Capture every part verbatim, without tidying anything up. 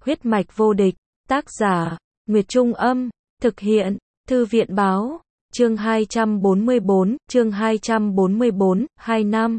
Huyết mạch vô địch, tác giả, Nguyệt Trung Âm, thực hiện, Thư viện Báo, chương hai trăm bốn mươi bốn, chương hai trăm bốn mươi bốn, hai năm.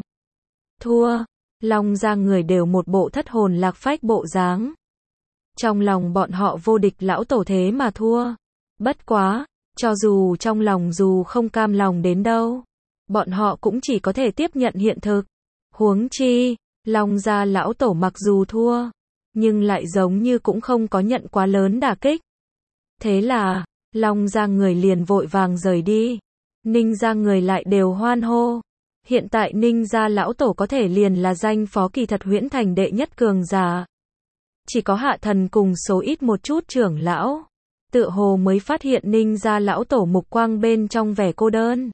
Thua, Long gia người đều một bộ thất hồn lạc phách bộ dáng. Trong lòng bọn họ vô địch lão tổ thế mà thua. Bất quá, cho dù trong lòng dù không cam lòng đến đâu, bọn họ cũng chỉ có thể tiếp nhận hiện thực. Huống chi, Long gia lão tổ mặc dù thua, nhưng lại giống như cũng không có nhận quá lớn đả kích. Thế là, Long gia người liền vội vàng rời đi. Ninh gia người lại đều hoan hô. Hiện tại Ninh gia lão tổ có thể liền là danh phó kỳ thật huyễn thành đệ nhất cường giả. Chỉ có Hạ Thần cùng số ít một chút trưởng lão, tựa hồ mới phát hiện Ninh gia lão tổ mục quang bên trong vẻ cô đơn.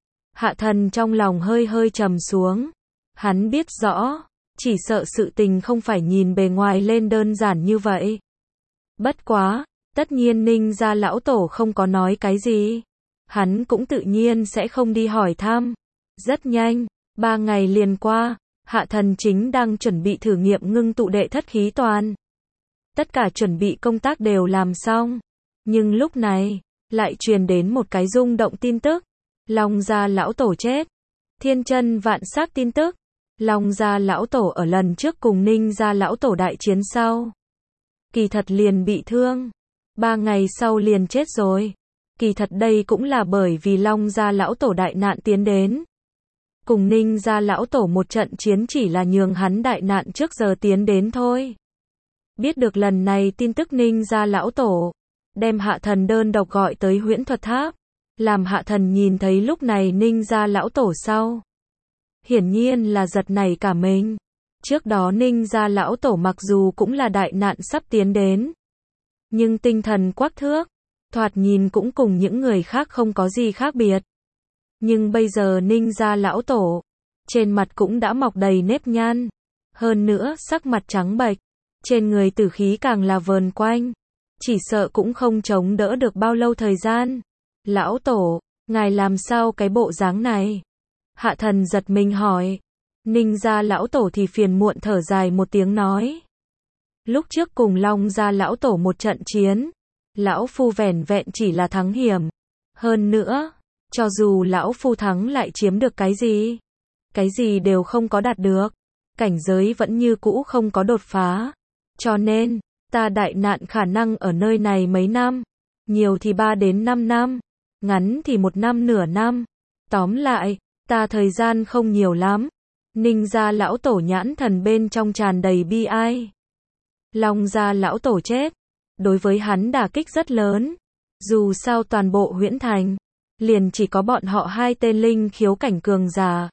Hạ Thần trong lòng hơi hơi trầm xuống. Hắn biết rõ, chỉ sợ sự tình không phải nhìn bề ngoài lên đơn giản như vậy. Bất quá, tất nhiên Ninh gia lão tổ không có nói cái gì, hắn cũng tự nhiên sẽ không đi hỏi thăm. Rất nhanh, ba ngày liền qua, Hạ Thần chính đang chuẩn bị thử nghiệm ngưng tụ đệ thất khí toàn. Tất cả chuẩn bị công tác đều làm xong, nhưng lúc này, lại truyền đến một cái rung động tin tức. Long gia lão tổ chết. Thiên chân vạn sắc tin tức. Long gia lão tổ ở lần trước cùng Ninh gia lão tổ đại chiến sau, kỳ thật liền bị thương. Ba ngày sau liền chết rồi. Kỳ thật đây cũng là bởi vì Long gia lão tổ đại nạn tiến đến. Cùng Ninh gia lão tổ một trận chiến chỉ là nhường hắn đại nạn trước giờ tiến đến thôi. Biết được lần này tin tức Ninh gia lão tổ, đem Hạ Thần đơn độc gọi tới huyễn thuật tháp. Làm Hạ Thần nhìn thấy lúc này Ninh gia lão tổ sau, hiển nhiên là giật nảy cả mình. Trước đó Ninh gia lão tổ mặc dù cũng là đại nạn sắp tiến đến, nhưng tinh thần quắc thước, thoạt nhìn cũng cùng những người khác không có gì khác biệt. Nhưng bây giờ Ninh gia lão tổ, trên mặt cũng đã mọc đầy nếp nhăn, hơn nữa sắc mặt trắng bệch, trên người tử khí càng là vờn quanh, chỉ sợ cũng không chống đỡ được bao lâu thời gian. Lão tổ, ngài làm sao cái bộ dáng này? Hạ Thần giật mình hỏi. Ninh gia lão tổ thì phiền muộn thở dài một tiếng nói. Lúc trước cùng Long gia lão tổ một trận chiến, lão phu vẻn vẹn chỉ là thắng hiểm. Hơn nữa, cho dù lão phu thắng lại chiếm được cái gì? Cái gì đều không có đạt được. Cảnh giới vẫn như cũ không có đột phá. Cho nên, ta đại nạn khả năng ở nơi này mấy năm. Nhiều thì ba đến năm năm. Ngắn thì một năm nửa năm. Tóm lại, ta thời gian không nhiều lắm. Ninh gia lão tổ nhãn thần bên trong tràn đầy bi ai. Long gia lão tổ chết, đối với hắn đả kích rất lớn. Dù sao toàn bộ huyễn thành, liền chỉ có bọn họ hai tên linh khiếu cảnh cường giả.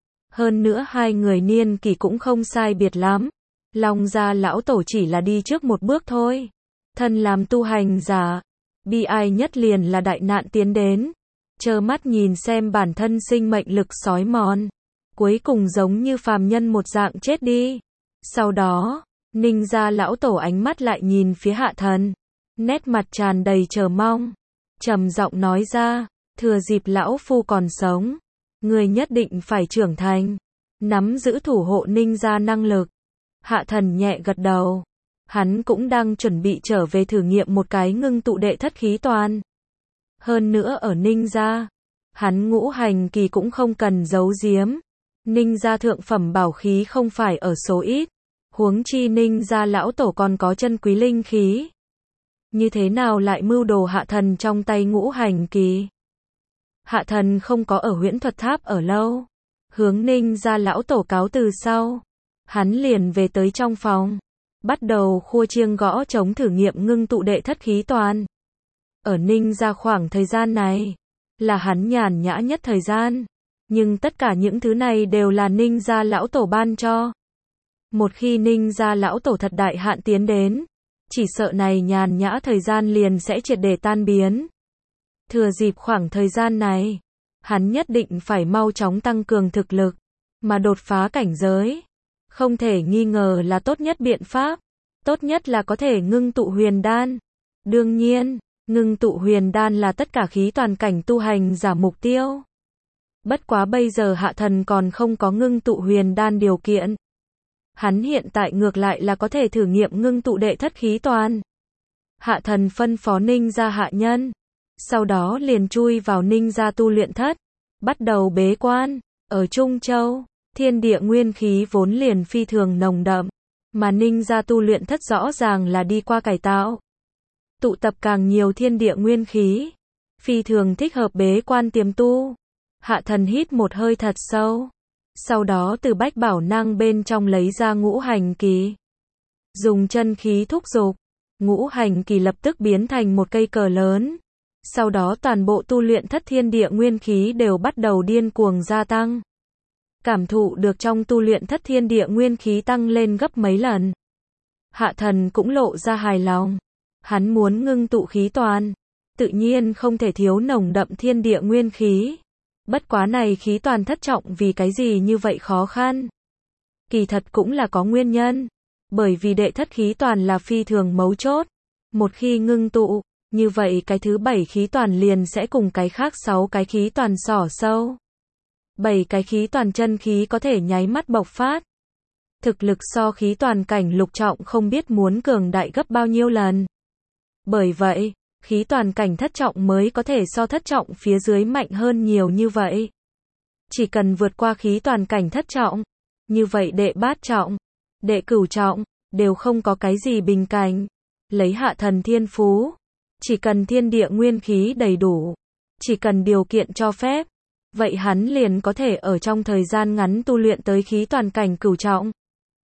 Hơn nữa hai người niên kỷ cũng không sai biệt lắm. Long gia lão tổ chỉ là đi trước một bước thôi. Thân làm tu hành giả, bi ai nhất liền là đại nạn tiến đến, trơ mắt nhìn xem bản thân sinh mệnh lực sói mòn, cuối cùng giống như phàm nhân một dạng chết đi. Sau đó, Ninh gia lão tổ ánh mắt lại nhìn phía Hạ Thần, nét mặt tràn đầy chờ mong, trầm giọng nói ra, thừa dịp lão phu còn sống, người nhất định phải trưởng thành, nắm giữ thủ hộ Ninh gia năng lực. Hạ Thần nhẹ gật đầu. Hắn cũng đang chuẩn bị trở về thử nghiệm một cái ngưng tụ đệ thất khí toàn. Hơn nữa ở Ninh gia, hắn ngũ hành kỳ cũng không cần giấu giếm. Ninh gia thượng phẩm bảo khí không phải ở số ít. Huống chi Ninh gia lão tổ còn có chân quý linh khí. Như thế nào lại mưu đồ Hạ Thần trong tay ngũ hành kỳ? Hạ Thần không có ở huyễn thuật tháp ở lâu. Hướng Ninh gia lão tổ cáo từ sau, hắn liền về tới trong phòng. Bắt đầu khua chiêng gõ trống thử nghiệm ngưng tụ đệ thất khí toàn. Ở Ninh gia khoảng thời gian này, là hắn nhàn nhã nhất thời gian. Nhưng tất cả những thứ này đều là Ninh gia lão tổ ban cho. Một khi Ninh gia lão tổ thật đại hạn tiến đến, chỉ sợ này nhàn nhã thời gian liền sẽ triệt để tan biến. Thừa dịp khoảng thời gian này, hắn nhất định phải mau chóng tăng cường thực lực, mà đột phá cảnh giới. Không thể nghi ngờ là tốt nhất biện pháp. Tốt nhất là có thể ngưng tụ huyền đan. Đương nhiên, ngưng tụ huyền đan là tất cả khí toàn cảnh tu hành giả mục tiêu. Bất quá bây giờ Hạ Thần còn không có ngưng tụ huyền đan điều kiện. Hắn hiện tại ngược lại là có thể thử nghiệm ngưng tụ đệ thất khí toàn. Hạ thần phân phó Ninh gia hạ nhân. Sau đó liền chui vào Ninh gia tu luyện thất. Bắt đầu bế quan. Ở Trung Châu, thiên địa nguyên khí vốn liền phi thường nồng đậm. Mà Ninh gia tu luyện thất rõ ràng là đi qua cải tạo. Tụ tập càng nhiều thiên địa nguyên khí. Phi thường thích hợp bế quan tiềm tu. Hạ thần hít một hơi thật sâu. Sau đó từ bách bảo năng bên trong lấy ra ngũ hành kỳ. Dùng chân khí thúc giục. Ngũ hành kỳ lập tức biến thành một cây cờ lớn. Sau đó toàn bộ tu luyện thất thiên địa nguyên khí đều bắt đầu điên cuồng gia tăng. Cảm thụ được trong tu luyện thất thiên địa nguyên khí tăng lên gấp mấy lần. Hạ thần cũng lộ ra hài lòng. Hắn muốn ngưng tụ khí toàn. Tự nhiên không thể thiếu nồng đậm thiên địa nguyên khí. Bất quá này khí toàn thất trọng vì cái gì như vậy khó khăn. Kỳ thật cũng là có nguyên nhân. Bởi vì đệ thất khí toàn là phi thường mấu chốt. Một khi ngưng tụ, như vậy cái thứ bảy khí toàn liền sẽ cùng cái khác sáu cái khí toàn xỏ sâu. Bảy cái khí toàn chân khí có thể nháy mắt bộc phát. Thực lực so khí toàn cảnh lục trọng không biết muốn cường đại gấp bao nhiêu lần. Bởi vậy, khí toàn cảnh thất trọng mới có thể so thất trọng phía dưới mạnh hơn nhiều như vậy. Chỉ cần vượt qua khí toàn cảnh thất trọng, như vậy đệ bát trọng, đệ cửu trọng, đều không có cái gì bình cảnh. Lấy hạ thần thiên phú, chỉ cần thiên địa nguyên khí đầy đủ, chỉ cần điều kiện cho phép, vậy hắn liền có thể ở trong thời gian ngắn tu luyện tới khí toàn cảnh cửu trọng.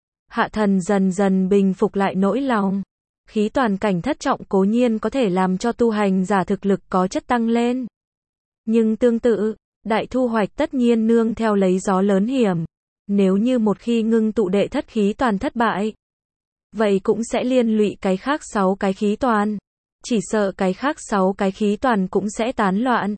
Hạ thần dần dần bình phục lại nỗi lòng. Khí toàn cảnh thất trọng cố nhiên có thể làm cho tu hành giả thực lực có chất tăng lên. Nhưng tương tự, đại thu hoạch tất nhiên nương theo lấy gió lớn hiểm. Nếu như một khi ngưng tụ đệ thất khí toàn thất bại, vậy cũng sẽ liên lụy cái khác sáu cái khí toàn. Chỉ sợ cái khác sáu cái khí toàn cũng sẽ tán loạn.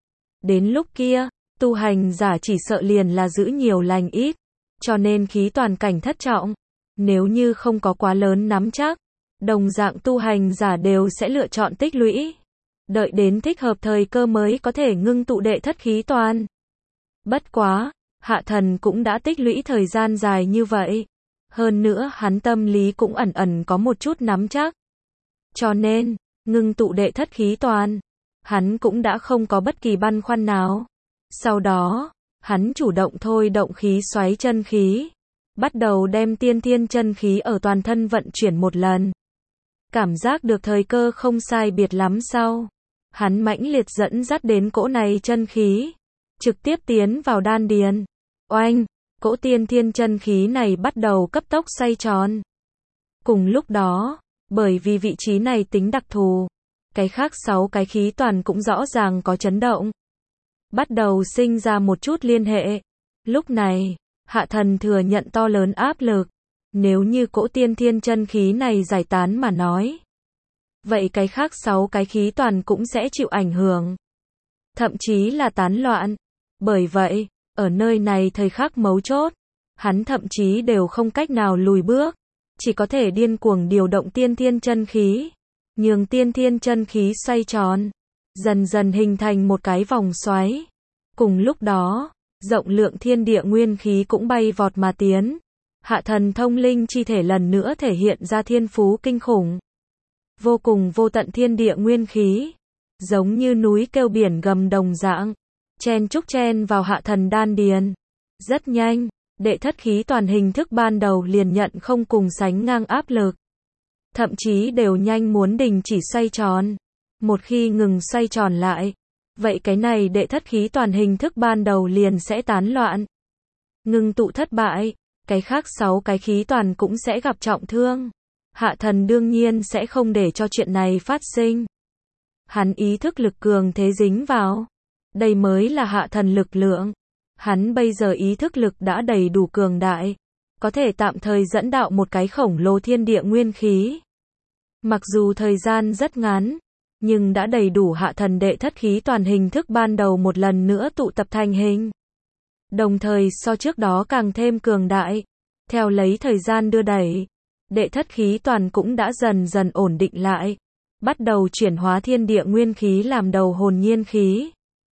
Đến lúc kia, tu hành giả chỉ sợ liền là giữ nhiều lành ít. Cho nên khí toàn cảnh thất trọng, nếu như không có quá lớn nắm chắc, đồng dạng tu hành giả đều sẽ lựa chọn tích lũy. Đợi đến thích hợp thời cơ mới có thể ngưng tụ đệ thất khí toàn. Bất quá, hạ thần cũng đã tích lũy thời gian dài như vậy. Hơn nữa hắn tâm lý cũng ẩn ẩn có một chút nắm chắc. Cho nên, ngưng tụ đệ thất khí toàn, hắn cũng đã không có bất kỳ băn khoăn nào. Sau đó, hắn chủ động thôi động khí xoáy chân khí. Bắt đầu đem tiên thiên chân khí ở toàn thân vận chuyển một lần. Cảm giác được thời cơ không sai biệt lắm sau. Hắn mãnh liệt dẫn dắt đến cỗ này chân khí. Trực tiếp tiến vào đan điền. Oanh, cỗ tiên thiên chân khí này bắt đầu cấp tốc xoay tròn. Cùng lúc đó, bởi vì vị trí này tính đặc thù, cái khác sáu cái khí toàn cũng rõ ràng có chấn động. Bắt đầu sinh ra một chút liên hệ. Lúc này, hạ thần thừa nhận to lớn áp lực. Nếu như cỗ tiên thiên chân khí này giải tán mà nói, vậy cái khác sáu cái khí toàn cũng sẽ chịu ảnh hưởng. Thậm chí là tán loạn. Bởi vậy, ở nơi này thời khắc mấu chốt, hắn thậm chí đều không cách nào lùi bước. Chỉ có thể điên cuồng điều động tiên thiên chân khí. Nhường tiên thiên chân khí xoay tròn. Dần dần hình thành một cái vòng xoáy. Cùng lúc đó, rộng lượng thiên địa nguyên khí cũng bay vọt mà tiến. Hạ thần thông linh chi thể lần nữa thể hiện ra thiên phú kinh khủng. Vô cùng vô tận thiên địa nguyên khí. Giống như núi kêu biển gầm đồng dạng. Chen chúc chen vào hạ thần đan điền. Rất nhanh, đệ thất khí toàn hình thức ban đầu liền nhận không cùng sánh ngang áp lực. Thậm chí đều nhanh muốn đình chỉ xoay tròn. Một khi ngừng xoay tròn lại, vậy cái này đệ thất khí toàn hình thức ban đầu liền sẽ tán loạn. Ngưng tụ thất bại, cái khác sáu cái khí toàn cũng sẽ gặp trọng thương. Hạ thần đương nhiên sẽ không để cho chuyện này phát sinh. Hắn ý thức lực cường thế dính vào. Đây mới là hạ thần lực lượng. Hắn bây giờ ý thức lực đã đầy đủ cường đại. Có thể tạm thời dẫn đạo một cái khổng lồ thiên địa nguyên khí. Mặc dù thời gian rất ngắn, nhưng đã đầy đủ hạ thần đệ thất khí toàn hình thức ban đầu một lần nữa tụ tập thành hình. Đồng thời so trước đó càng thêm cường đại. Theo lấy thời gian đưa đẩy, đệ thất khí toàn cũng đã dần dần ổn định lại. Bắt đầu chuyển hóa thiên địa nguyên khí làm đầu hồn nhiên khí.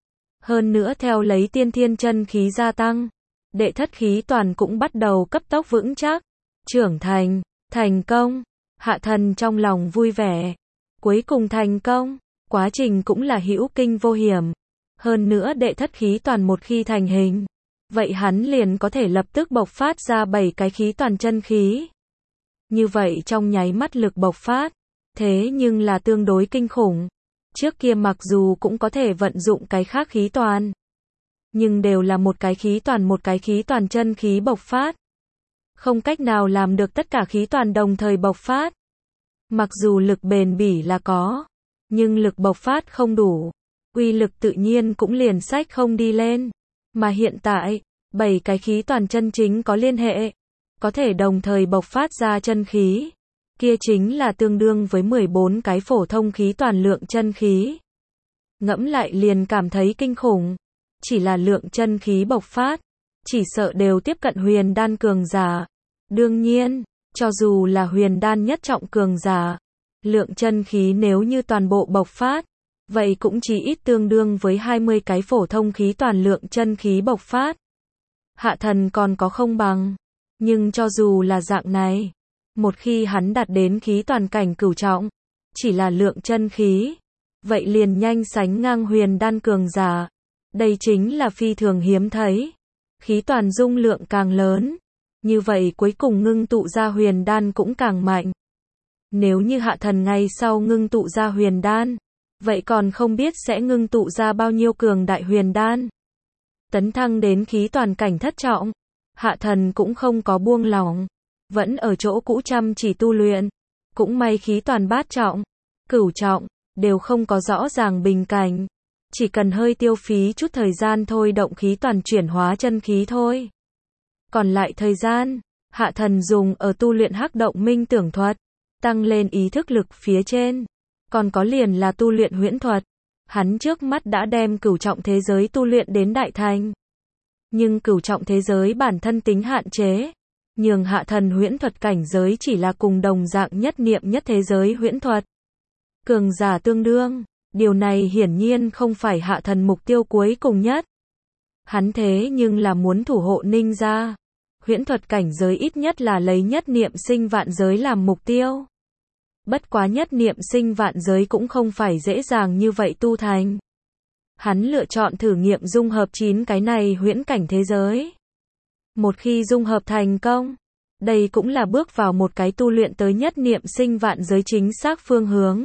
Hơn nữa theo lấy tiên thiên chân khí gia tăng, đệ thất khí toàn cũng bắt đầu cấp tốc vững chắc. trưởng thành, thành công. Hạ thần trong lòng vui vẻ. Cuối cùng thành công, quá trình cũng là hữu kinh vô hiểm. Hơn nữa đệ thất khí toàn một khi thành hình, vậy hắn liền có thể lập tức bộc phát ra bảy cái khí toàn chân khí. Như vậy trong nháy mắt lực bộc phát, thế nhưng là tương đối kinh khủng. Trước kia mặc dù cũng có thể vận dụng cái khác khí toàn, nhưng đều là một cái khí toàn một cái khí toàn chân khí bộc phát. Không cách nào làm được tất cả khí toàn đồng thời bộc phát. Mặc dù lực bền bỉ là có, nhưng lực bộc phát không đủ, uy lực tự nhiên cũng liền sách không đi lên. Mà hiện tại, bảy cái khí toàn chân chính có liên hệ, có thể đồng thời bộc phát ra chân khí, kia chính là tương đương với mười bốn cái phổ thông khí toàn lượng chân khí. Ngẫm lại liền cảm thấy kinh khủng, chỉ là lượng chân khí bộc phát, chỉ sợ đều tiếp cận huyền đan cường giả. Đương nhiên, cho dù là huyền đan nhất trọng cường giả, lượng chân khí nếu như toàn bộ bộc phát, vậy cũng chỉ ít tương đương với hai mươi cái phổ thông khí toàn lượng chân khí bộc phát. Hạ thần còn có không bằng, nhưng cho dù là dạng này, một khi hắn đạt đến khí toàn cảnh cửu trọng, chỉ là lượng chân khí, vậy liền nhanh sánh ngang huyền đan cường giả. Đây chính là phi thường hiếm thấy. Khí toàn dung lượng càng lớn, như vậy cuối cùng ngưng tụ ra huyền đan cũng càng mạnh. Nếu như hạ thần ngày sau ngưng tụ ra huyền đan, vậy còn không biết sẽ ngưng tụ ra bao nhiêu cường đại huyền đan. Tấn thăng đến khí toàn cảnh thất trọng, hạ thần cũng không có buông lỏng, vẫn ở chỗ cũ chăm chỉ tu luyện. Cũng may khí toàn bát trọng, cửu trọng, đều không có rõ ràng bình cảnh. Chỉ cần hơi tiêu phí chút thời gian thôi động khí toàn chuyển hóa chân khí thôi. Còn lại thời gian, hạ thần dùng ở tu luyện hắc động minh tưởng thuật, tăng lên ý thức lực phía trên. Còn có liền là tu luyện huyễn thuật. Hắn trước mắt đã đem cửu trọng thế giới tu luyện đến đại thành. Nhưng cửu trọng thế giới bản thân tính hạn chế, nhường hạ thần huyễn thuật cảnh giới chỉ là cùng đồng dạng nhất niệm nhất thế giới huyễn thuật. Cường giả tương đương, điều này hiển nhiên không phải hạ thần mục tiêu cuối cùng nhất. Hắn thế nhưng là muốn thủ hộ ninh gia. Huyễn thuật cảnh giới ít nhất là lấy nhất niệm sinh vạn giới làm mục tiêu. Bất quá nhất niệm sinh vạn giới cũng không phải dễ dàng như vậy tu thành. Hắn lựa chọn thử nghiệm dung hợp chín cái này huyễn cảnh thế giới. Một khi dung hợp thành công, đây cũng là bước vào một cái tu luyện tới nhất niệm sinh vạn giới chính xác phương hướng.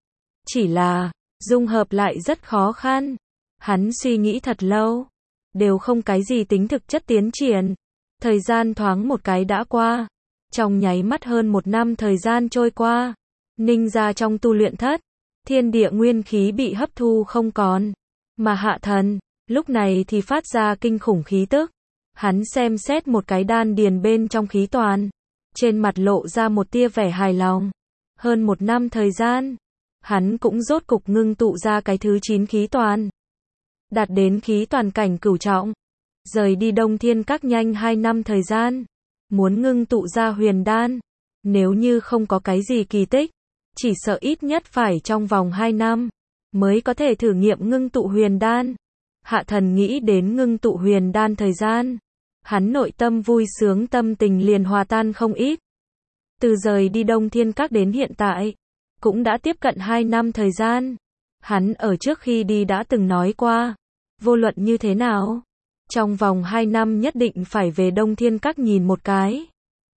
Chỉ là, dung hợp lại rất khó khăn. Hắn suy nghĩ thật lâu, đều không cái gì tính thực chất tiến triển. Thời gian thoáng một cái đã qua. Trong nháy mắt hơn một năm thời gian trôi qua. Ninh gia trong tu luyện thất, thiên địa nguyên khí bị hấp thu không còn. Mà hạ thần, lúc này thì phát ra kinh khủng khí tức. Hắn xem xét một cái đan điền bên trong khí toàn. Trên mặt lộ ra một tia vẻ hài lòng. Hơn một năm thời gian, hắn cũng rốt cục ngưng tụ ra cái thứ chín khí toàn. Đạt đến khí toàn cảnh cửu trọng. Rời đi Đông Thiên Các nhanh hai năm thời gian. Muốn ngưng tụ ra huyền đan. Nếu như không có cái gì kỳ tích, chỉ sợ ít nhất phải trong vòng hai năm, mới có thể thử nghiệm ngưng tụ huyền đan. Hạ thần nghĩ đến ngưng tụ huyền đan thời gian. Hắn nội tâm vui sướng tâm tình liền hòa tan không ít. Từ rời đi Đông Thiên Các đến hiện tại, cũng đã tiếp cận hai năm thời gian. Hắn ở trước khi đi đã từng nói qua, vô luận như thế nào, trong vòng hai năm nhất định phải về Đông Thiên Các nhìn một cái.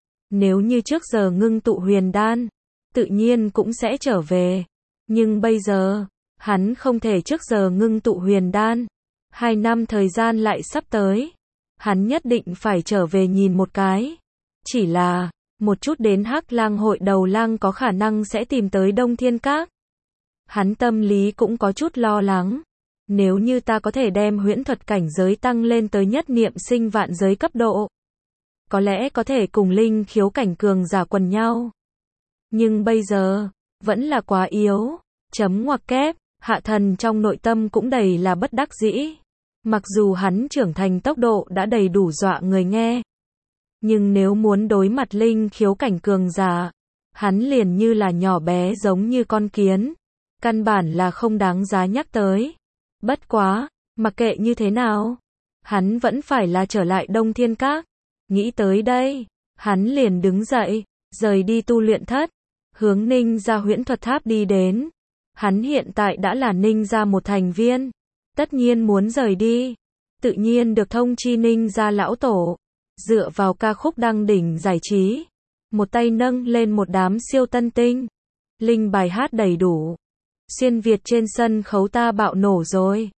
Nếu như trước giờ ngưng tụ huyền đan, tự nhiên cũng sẽ trở về. Nhưng bây giờ, hắn không thể trước giờ ngưng tụ huyền đan. Hai năm thời gian lại sắp tới. Hắn nhất định phải trở về nhìn một cái. Chỉ là, một chút đến Hắc Lang hội đầu lang có khả năng sẽ tìm tới Đông Thiên Các. Hắn tâm lý cũng có chút lo lắng. Nếu như ta có thể đem huyễn thuật cảnh giới tăng lên tới nhất niệm sinh vạn giới cấp độ, có lẽ có thể cùng linh khiếu cảnh cường giả quần nhau. Nhưng bây giờ, vẫn là quá yếu. Chấm ngoặc kép, hạ thần trong nội tâm cũng đầy là bất đắc dĩ. Mặc dù hắn trưởng thành tốc độ đã đầy đủ dọa người nghe. Nhưng nếu muốn đối mặt linh khiếu cảnh cường giả, hắn liền như là nhỏ bé giống như con kiến. Căn bản là không đáng giá nhắc tới. Bất quá, mặc kệ như thế nào, hắn vẫn phải là trở lại Đông Thiên Các. Nghĩ tới đây, Hắn liền đứng dậy, rời đi tu luyện thất, hướng Ninh gia huyễn thuật tháp đi đến. Hắn hiện tại đã là Ninh gia một thành viên, tất nhiên muốn rời đi. Tự nhiên được thông chi Ninh gia lão tổ, dựa vào ca khúc đăng đỉnh giải trí, một tay nâng lên một đám siêu tân tinh. Linh bài hát đầy đủ. Xuyên Việt trên sân khấu ta bạo nổ rồi.